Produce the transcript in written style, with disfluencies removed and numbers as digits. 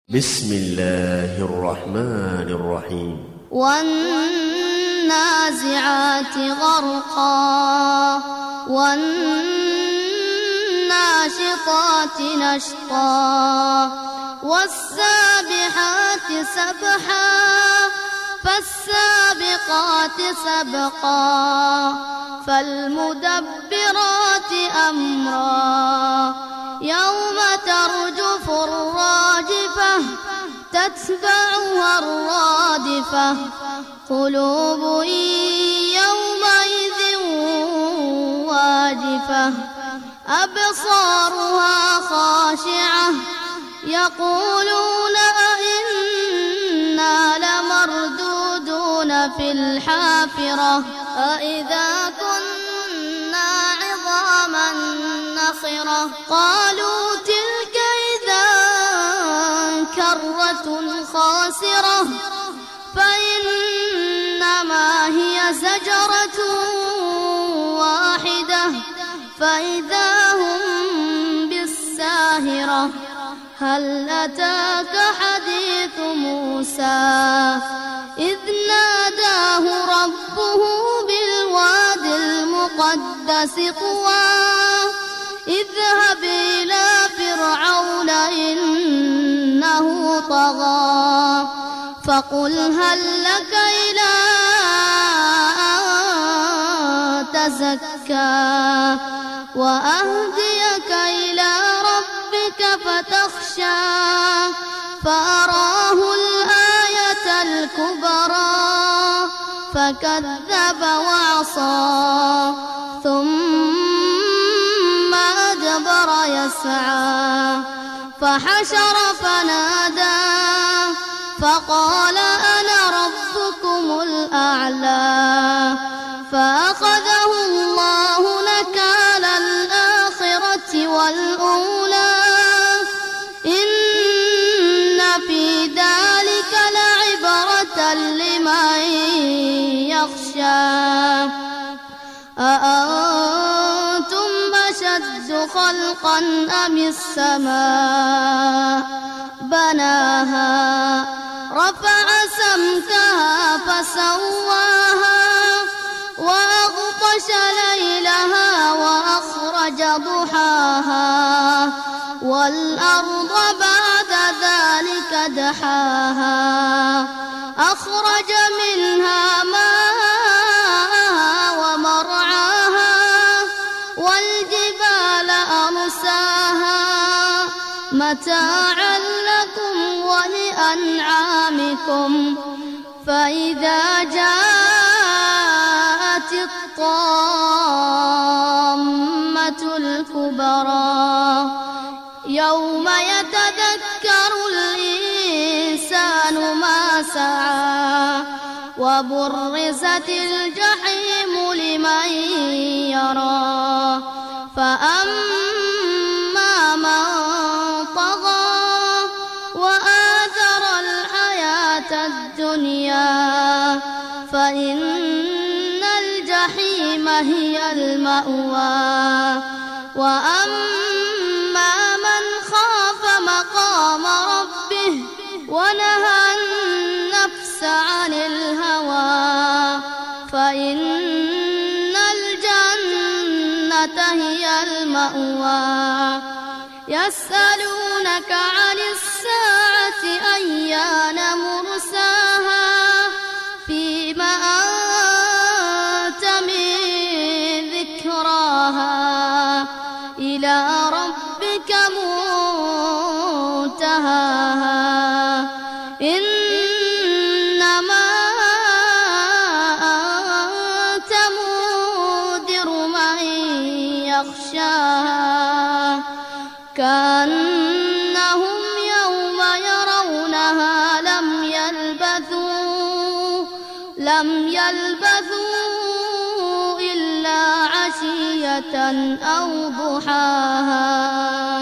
بسم الله الرحمن الرحيم. والنازعات غرقا والناشطات نشطا والسابحات سبحا فالسابقات سبقا فالمدبرات أمرا يوم ترجف الراجفة تتبعها الرادفة قلوب يومئذ واجفة أبصارها خاشعة يقولون أئنا لمردودون في الحافرة أئذا كنا عظاما نخرة قالوا تلك إذا كرة خاسرة فإنما هي زجرة واحدة فإذا هم بالساهرة هل أتاك حديث موسى إذ ناداه ربه بالواد المقدس طوى اذهب إلى فرعون إنه طغى فقل هل لك إلى أن تزكى وأهديك إلى ربك فتخشى فأراه الآية الكبرى فكذب وعصى ثم أدبر يسعى فحشر فنادى فقال أنا ربكم الأعلى فأخذه الله نكال الآخرة والأولى إن في ذلك لعبرة لمن يخشى أأنتم أشد خلقا أم السماء بناها رفع سمكها فسواها وأغطش ليلها وأخرج ضحاها والأرض بعد ذلك دحاها أخرج منها ماءها ومرعاها والجبال أرساها متاعا لكم ولأنعامكم فإذا جاءت الطامة الكبرى يوم يتذكر الإنسان ما سعى وبرزت الجحيم لمن يرى فأما من طغى وآثر الحياة الدنيا فإن الجحيم هي المأوى وأما من خاف مقام ربه ونهى النفس عن الهوى فإن الجنة هي المأوى يسألونك عن الساعة أيان مرساها فيم أنت من ذكراها إلى ربك منتهاها إنما أنت منذر من يخشاها كأنهم يوم يرونها لم يلبثوا إلا عشية أو ضحاها.